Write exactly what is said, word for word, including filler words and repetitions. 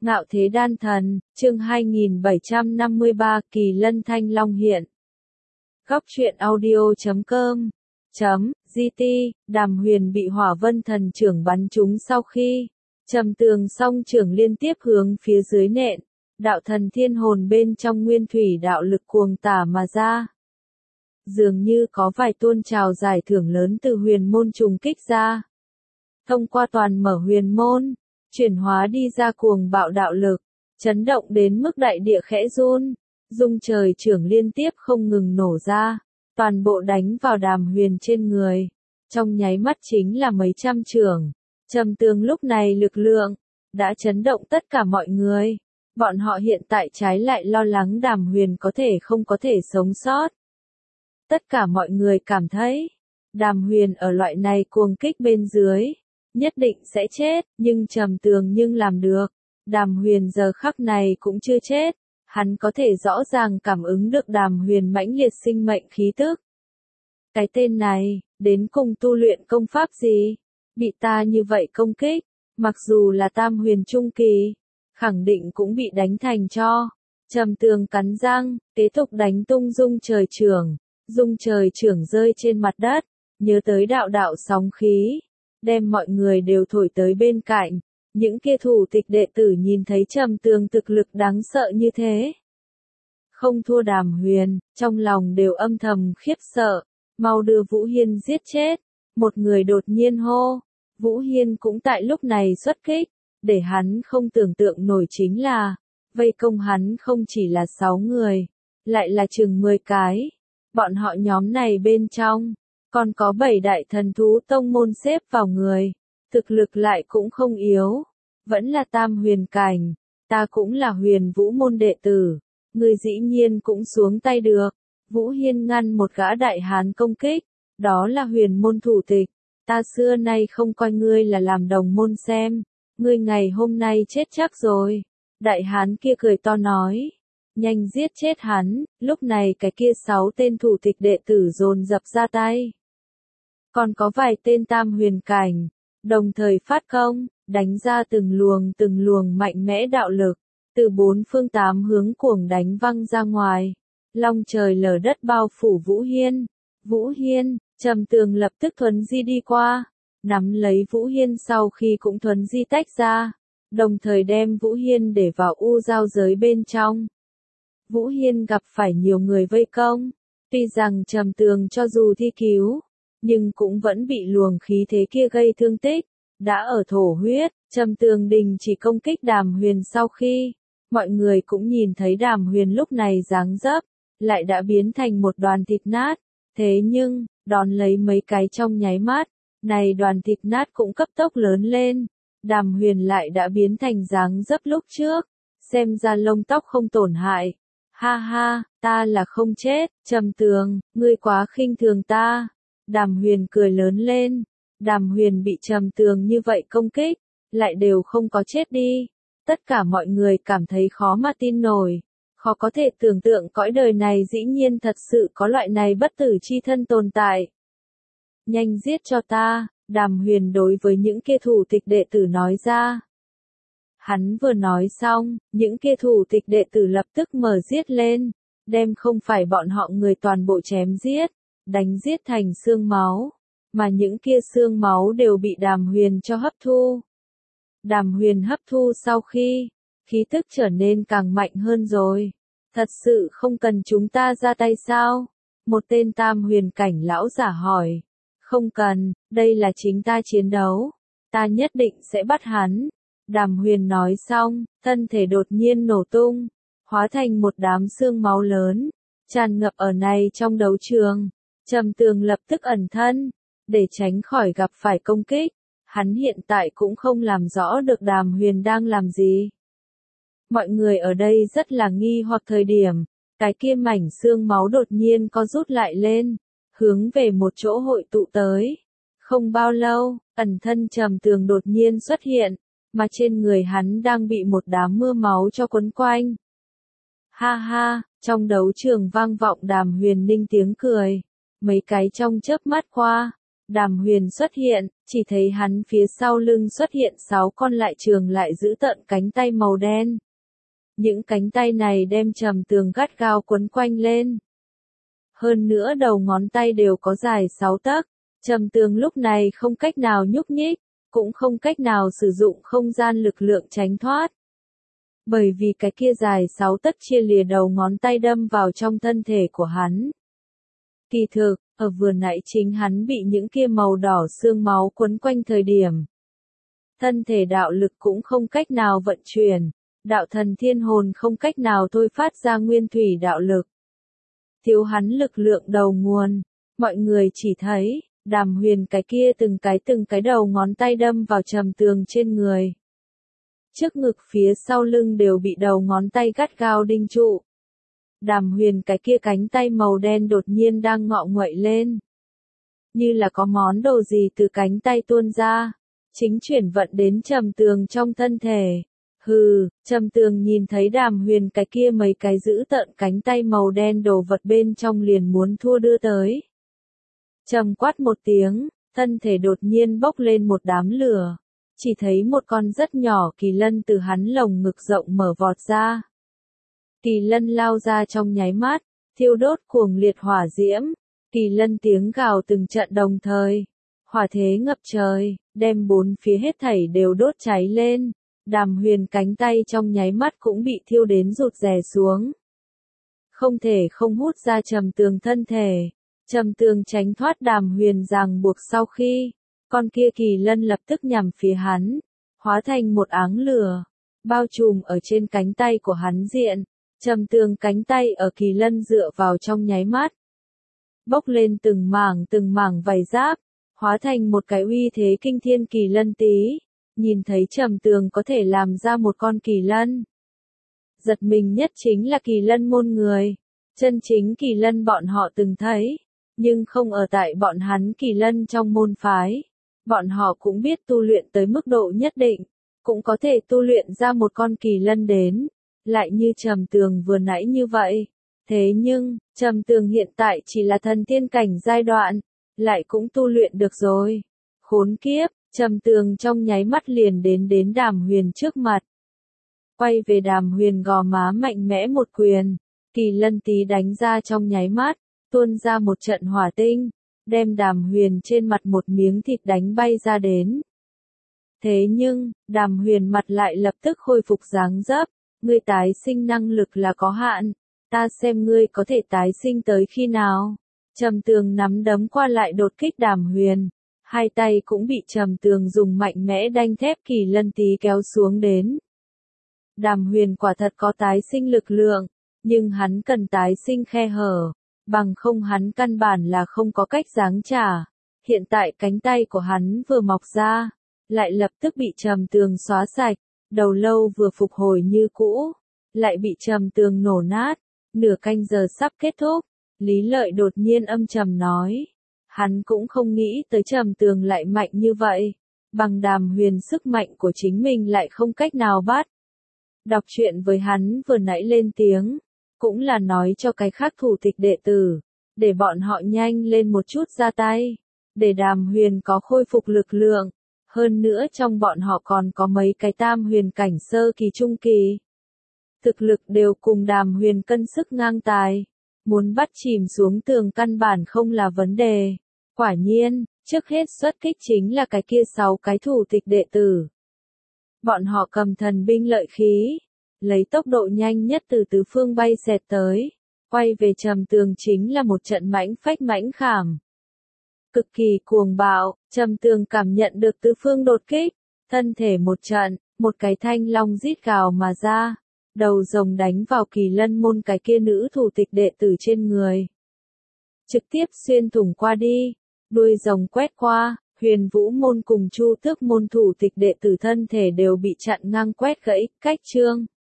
Ngạo Thế Đan Thần, chương hai nghìn bảy trăm năm mươi ba, Kỳ Lân Thanh Long hiện. Góc truyện audio chấm com chấm giê tê, Đàm Huyền bị Hỏa Vân Thần trưởng bắn trúng sau khi trầm tường song trưởng liên tiếp hướng phía dưới nện, đạo thần thiên hồn bên trong nguyên thủy đạo lực cuồng tả mà ra. Dường như có vài tuôn trào giải thưởng lớn từ huyền môn trùng kích ra. Thông qua toàn mở huyền môn, chuyển hóa đi ra cuồng bạo đạo lực, chấn động đến mức đại địa khẽ run, dung trời trưởng liên tiếp không ngừng nổ ra, toàn bộ đánh vào Đàm Huyền trên người. Trong nháy mắt chính là mấy trăm trưởng. Trầm tường lúc này lực lượng đã chấn động tất cả mọi người. Bọn họ hiện tại trái lại lo lắng Đàm Huyền có thể không có thể sống sót. Tất cả mọi người cảm thấy, Đàm Huyền ở loại này cuồng kích bên dưới, nhất định sẽ chết, nhưng trầm tường nhưng làm được. Đàm Huyền giờ khắc này cũng chưa chết, hắn có thể rõ ràng cảm ứng được Đàm Huyền mãnh liệt sinh mệnh khí tức. Cái tên này, đến cùng tu luyện công pháp gì? Bị ta như vậy công kích, mặc dù là tam huyền trung kỳ, khẳng định cũng bị đánh thành cho. Trầm tường cắn răng, kế tục đánh tung dung trời trưởng, dung trời trưởng rơi trên mặt đất, nhớ tới đạo đạo sóng khí, đem mọi người đều thổi tới bên cạnh. Những kia thủ tịch đệ tử nhìn thấy trầm tường thực lực đáng sợ như thế, không thua Đàm Huyền, trong lòng đều âm thầm khiếp sợ, mau đưa Vũ Hiên giết chết. Một người đột nhiên hô, Vũ Hiên cũng tại lúc này xuất kích, để hắn không tưởng tượng nổi chính là, vây công hắn không chỉ là sáu người, lại là chừng mười cái. Bọn họ nhóm này bên trong, còn có bảy đại thần thú tông môn xếp vào người, thực lực lại cũng không yếu, vẫn là tam huyền cảnh, ta cũng là huyền vũ môn đệ tử, người dĩ nhiên cũng xuống tay được. Vũ Hiên ngăn một gã đại hán công kích, đó là huyền môn thủ tịch, ta xưa nay không coi ngươi là làm đồng môn xem, ngươi ngày hôm nay chết chắc rồi. Đại hán kia cười to nói, nhanh giết chết hắn. Lúc này cái kia sáu tên thủ tịch đệ tử dồn dập ra tay. Còn có vài tên tam huyền cảnh, đồng thời phát công, đánh ra từng luồng từng luồng mạnh mẽ đạo lực, từ bốn phương tám hướng cuồng đánh văng ra ngoài. Long trời lở đất bao phủ Vũ Hiên. Vũ Hiên, trầm tường lập tức thuấn di đi qua, nắm lấy Vũ Hiên sau khi cũng thuấn di tách ra, đồng thời đem Vũ Hiên để vào u giao giới bên trong. Vũ Hiên gặp phải nhiều người vây công, tuy rằng trầm tường cho dù thi cứu, nhưng cũng vẫn bị luồng khí thế kia gây thương tích, đã ở thổ huyết. Trầm tường đình chỉ công kích Đàm Huyền sau khi, mọi người cũng nhìn thấy Đàm Huyền lúc này dáng dấp, lại đã biến thành một đoàn thịt nát. Thế nhưng, đón lấy mấy cái trong nháy mắt, này đoàn thịt nát cũng cấp tốc lớn lên. Đàm Huyền lại đã biến thành dáng dấp lúc trước, xem ra lông tóc không tổn hại. Ha ha, ta là không chết, trầm tường, ngươi quá khinh thường ta. Đàm Huyền cười lớn lên. Đàm Huyền bị trầm tường như vậy công kích, lại đều không có chết đi. Tất cả mọi người cảm thấy khó mà tin nổi. Khó có thể tưởng tượng cõi đời này dĩ nhiên thật sự có loại này bất tử chi thân tồn tại. Nhanh giết cho ta, Đàm Huyền đối với những kia thủ tịch đệ tử nói ra. Hắn vừa nói xong, những kia thủ tịch đệ tử lập tức mở giết lên, đem không phải bọn họ người toàn bộ chém giết, đánh giết thành xương máu, mà những kia xương máu đều bị Đàm Huyền cho hấp thu. Đàm Huyền hấp thu sau khi, khí tức trở nên càng mạnh hơn rồi. Thật sự không cần chúng ta ra tay sao? Một tên tam huyền cảnh lão giả hỏi. Không cần, đây là chính ta chiến đấu. Ta nhất định sẽ bắt hắn. Đàm Huyền nói xong, thân thể đột nhiên nổ tung, hóa thành một đám xương máu lớn, tràn ngập ở này trong đấu trường. Trầm tường lập tức ẩn thân, để tránh khỏi gặp phải công kích. Hắn hiện tại cũng không làm rõ được Đàm Huyền đang làm gì. Mọi người ở đây rất là nghi hoặc thời điểm, cái kia mảnh xương máu đột nhiên có rút lại lên, hướng về một chỗ hội tụ tới. Không bao lâu, ẩn thân trầm tường đột nhiên xuất hiện, mà trên người hắn đang bị một đám mưa máu cho quấn quanh. Ha ha, trong đấu trường vang vọng Đàm Huyền ninh tiếng cười, mấy cái trong chớp mắt qua, Đàm Huyền xuất hiện, chỉ thấy hắn phía sau lưng xuất hiện sáu con lại trường lại giữ tợn cánh tay màu đen. Những cánh tay này đem Trầm Tường gắt gao quấn quanh lên. Hơn nữa đầu ngón tay đều có dài sáu tấc. Trầm Tường lúc này không cách nào nhúc nhích, cũng không cách nào sử dụng không gian lực lượng tránh thoát. Bởi vì cái kia dài sáu tấc chia lìa đầu ngón tay đâm vào trong thân thể của hắn. Kỳ thực, ở vừa nãy chính hắn bị những kia màu đỏ xương máu quấn quanh thời điểm. Thân thể đạo lực cũng không cách nào vận chuyển, đạo thần thiên hồn không cách nào thôi phát ra nguyên thủy đạo lực. Thiếu hắn lực lượng đầu nguồn, mọi người chỉ thấy, Đàm Huyền cái kia từng cái từng cái đầu ngón tay đâm vào Trầm Tường trên người. Trước ngực phía sau lưng đều bị đầu ngón tay gắt gao đinh trụ. Đàm Huyền cái kia cánh tay màu đen đột nhiên đang ngọ nguậy lên. Như là có món đồ gì từ cánh tay tuôn ra, chính chuyển vận đến Trầm Tường trong thân thể. Hừ, Trầm Tường nhìn thấy Đàm Huyền cái kia mấy cái giữ tợn cánh tay màu đen đồ vật bên trong liền muốn thua đưa tới. Trầm quát một tiếng, thân thể đột nhiên bốc lên một đám lửa. Chỉ thấy một con rất nhỏ kỳ lân từ hắn lồng ngực rộng mở vọt ra. Kỳ lân lao ra trong nháy mắt, thiêu đốt cuồng liệt hỏa diễm. Kỳ lân tiếng gào từng trận đồng thời. Hỏa thế ngập trời, đem bốn phía hết thảy đều đốt cháy lên. Đàm Huyền cánh tay trong nháy mắt cũng bị thiêu đến rụt rè xuống. Không thể không hút ra Trầm Tường thân thể. Trầm Tường tránh thoát Đàm Huyền ràng buộc sau khi, con kia kỳ lân lập tức nhằm phía hắn, hóa thành một áng lửa, bao trùm ở trên cánh tay của hắn diện. Trầm Tường cánh tay ở kỳ lân dựa vào trong nháy mắt. Bốc lên từng mảng từng mảng vảy giáp, hóa thành một cái uy thế kinh thiên kỳ lân tí. Nhìn thấy Trầm Tường có thể làm ra một con kỳ lân. Giật mình nhất chính là kỳ lân môn người. Chân chính kỳ lân bọn họ từng thấy, nhưng không ở tại bọn hắn kỳ lân trong môn phái. Bọn họ cũng biết tu luyện tới mức độ nhất định, cũng có thể tu luyện ra một con kỳ lân đến, lại như Trầm Tường vừa nãy như vậy. Thế nhưng, Trầm Tường hiện tại chỉ là thần tiên cảnh giai đoạn, lại cũng tu luyện được rồi. Khốn kiếp, Trầm Tường trong nháy mắt liền đến đến Đàm Huyền trước mặt. Quay về Đàm Huyền gò má mạnh mẽ một quyền, kỳ lân tí đánh ra trong nháy mắt, tuôn ra một trận hỏa tinh, đem Đàm Huyền trên mặt một miếng thịt đánh bay ra đến. Thế nhưng, Đàm Huyền mặt lại lập tức khôi phục dáng dấp, ngươi tái sinh năng lực là có hạn, ta xem ngươi có thể tái sinh tới khi nào. Trầm Tường nắm đấm qua lại đột kích Đàm Huyền, hai tay cũng bị Trầm Tường dùng mạnh mẽ đanh thép kỳ lân tí kéo xuống đến. Đàm Huyền quả thật có tái sinh lực lượng, nhưng hắn cần tái sinh khe hở, bằng không hắn căn bản là không có cách giáng trả. Hiện tại cánh tay của hắn vừa mọc ra, lại lập tức bị Trầm Tường xóa sạch, đầu lâu vừa phục hồi như cũ, lại bị Trầm Tường nổ nát. Nửa canh giờ sắp kết thúc, Lý Lợi đột nhiên âm trầm nói. Hắn cũng không nghĩ tới Trầm Tường lại mạnh như vậy, bằng Đàm Huyền sức mạnh của chính mình lại không cách nào bắt. Đọc truyện với hắn vừa nãy lên tiếng, cũng là nói cho cái khác thủ tịch đệ tử, để bọn họ nhanh lên một chút ra tay, để Đàm Huyền có khôi phục lực lượng. Hơn nữa trong bọn họ còn có mấy cái tam huyền cảnh sơ kỳ trung kỳ. Thực lực đều cùng Đàm Huyền cân sức ngang tài, muốn bắt chìm xuống tường căn bản không là vấn đề. Quả nhiên, trước hết xuất kích chính là cái kia sáu cái thủ tịch đệ tử. Bọn họ cầm thần binh lợi khí, lấy tốc độ nhanh nhất từ tứ phương bay xẹt tới, quay về Trầm Tường chính là một trận mãnh phách mãnh khảm. Cực kỳ cuồng bạo, Trầm Tường cảm nhận được tứ phương đột kích, thân thể một trận, một cái thanh long rít gào mà ra, đầu rồng đánh vào kỳ lân môn cái kia nữ thủ tịch đệ tử trên người. Trực tiếp xuyên thủng qua đi, đuôi rồng quét qua, Huyền Vũ môn cùng Chu Tước môn thủ tịch đệ tử thân thể đều bị chặn ngang quét gãy, cách chương.